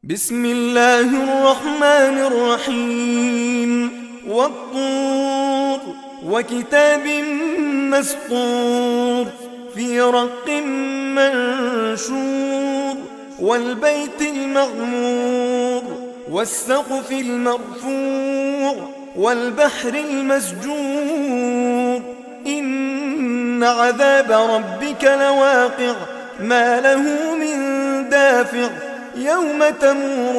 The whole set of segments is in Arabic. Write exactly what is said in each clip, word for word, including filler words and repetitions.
بسم الله الرحمن الرحيم والطور وكتاب مسطور في رق منشور والبيت المعمور والسقف المرفوع والبحر المسجور إن عذاب ربك لواقع ما له من دافع يوم تمور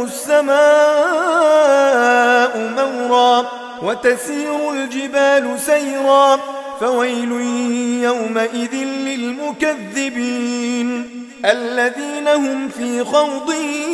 السماء مورا وتسير الجبال سيرا فويل يومئذ للمكذبين الذين هم في خوض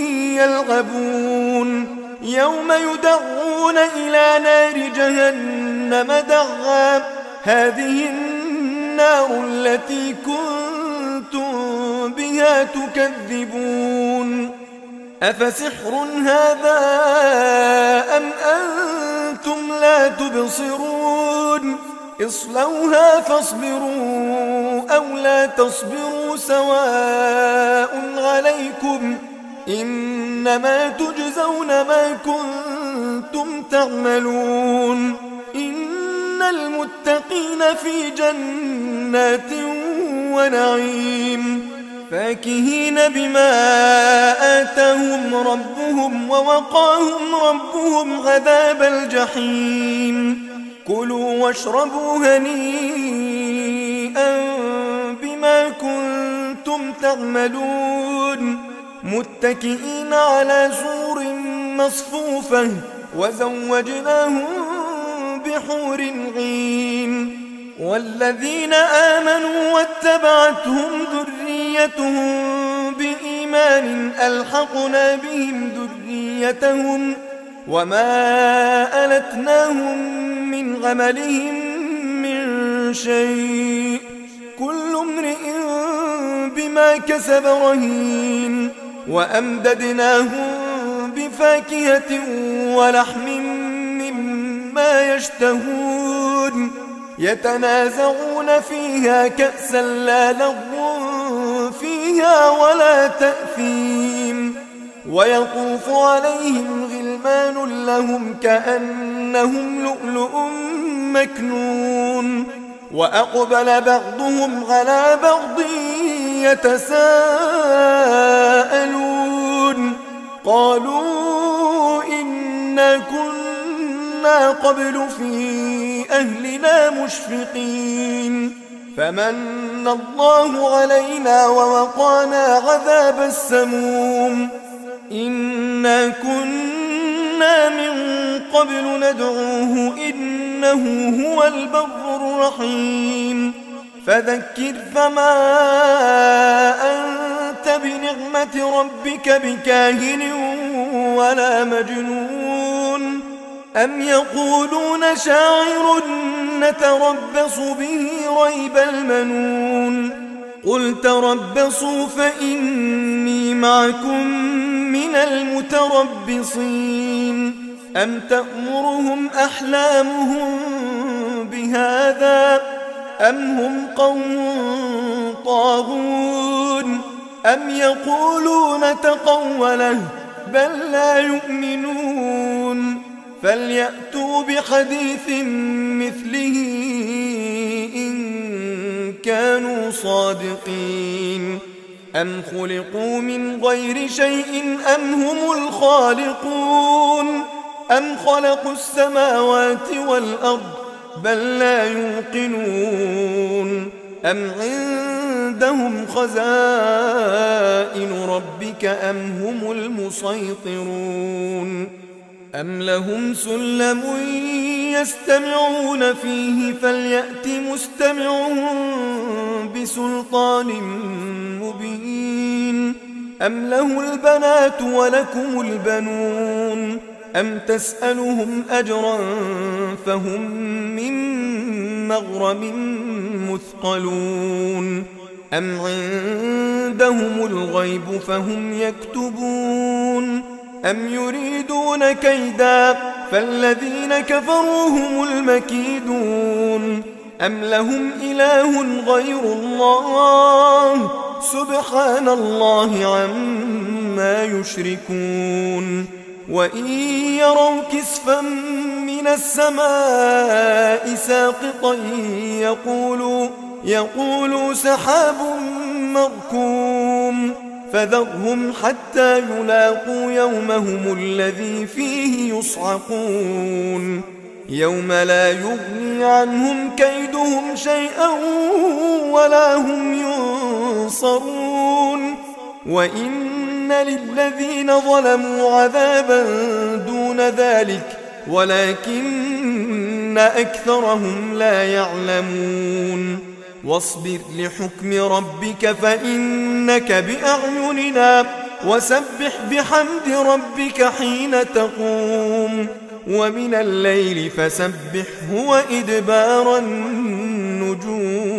يلعبون يوم يدعون إلى نار جهنم دعا هذه النار التي كنتم بها تكذبون أفسحر هذا أم أنتم لا تبصرون اصلوها فاصبروا أو لا تصبروا سواء عليكم إنما تجزون ما كنتم تعملون إن المتقين في جنات ونعيم فاكهين بما آتاهم ربهم ووقاهم ربهم عذاب الجحيم كلوا واشربوا هنيئا بما كنتم تعملون متكئين على سور مصفوفة وزوجناهم بحور عين والذين آمنوا واتبعتهم ذريتهم بإيمان ألحقنا بهم ذريتهم وما ألتناهم من عملهم من شيء كل امرئ بما كسب رهين وأمددناهم بفاكهة ولحم مما يشتهون يتنازعون فيها كأسا لا لغو فيها ولا تأثيم ويطوف عليهم غلمان لهم كأنهم لؤلؤ مكنون وأقبل بعضهم على بعض يتساءلون قالوا إنا كنا قبل في أهلنا مشفقين فمن الله علينا ووقانا عذاب السموم إنا كنا من قبل ندعوه إنه هو البر الرحيم فذكر فما أنت بنعمة ربك بكاهن ولا مجنون أم يقولون شاعر نتربص به ريب المنون قل تربصوا فإني معكم من المتربصين أم تأمرهم أحلامهم بهذا أم هم قوم طاغون أم يقولون تقوله بل لا يؤمنون فليأتوا بحديث مثله إن كانوا صادقين أم خلقوا من غير شيء أم هم الخالقون أم خلقوا السماوات والأرض بل لا يوقنون أم عندهم خزائن ربك أم هم المسيطرون أم لهم سلم يستمعون فيه فليأت مستمعهم بسلطان مبين أم له البنات ولكم البنون أم تسألهم أجرا فهم من مغرم مثقلون أم عندهم الغيب فهم يكتبون أم يريدون كيدا فالذين كفروا هم المكيدون أم لهم إله غير الله سبحان الله عما ما يشركون وإن يروا كسفا من السماء ساقطا يقولوا, يقولوا سحاب مركوم فذرهم حتى يلاقوا يومهم الذي فيه يصعقون يوم لا يغني عنهم كيدهم شيئا ولا هم ينصرون وإن للذين ظلموا عذابا دون ذلك ولكن أكثرهم لا يعلمون واصبر لحكم ربك فإنك بأعيننا وسبح بحمد ربك حين تقوم ومن الليل فسبحه وإدبار النجوم.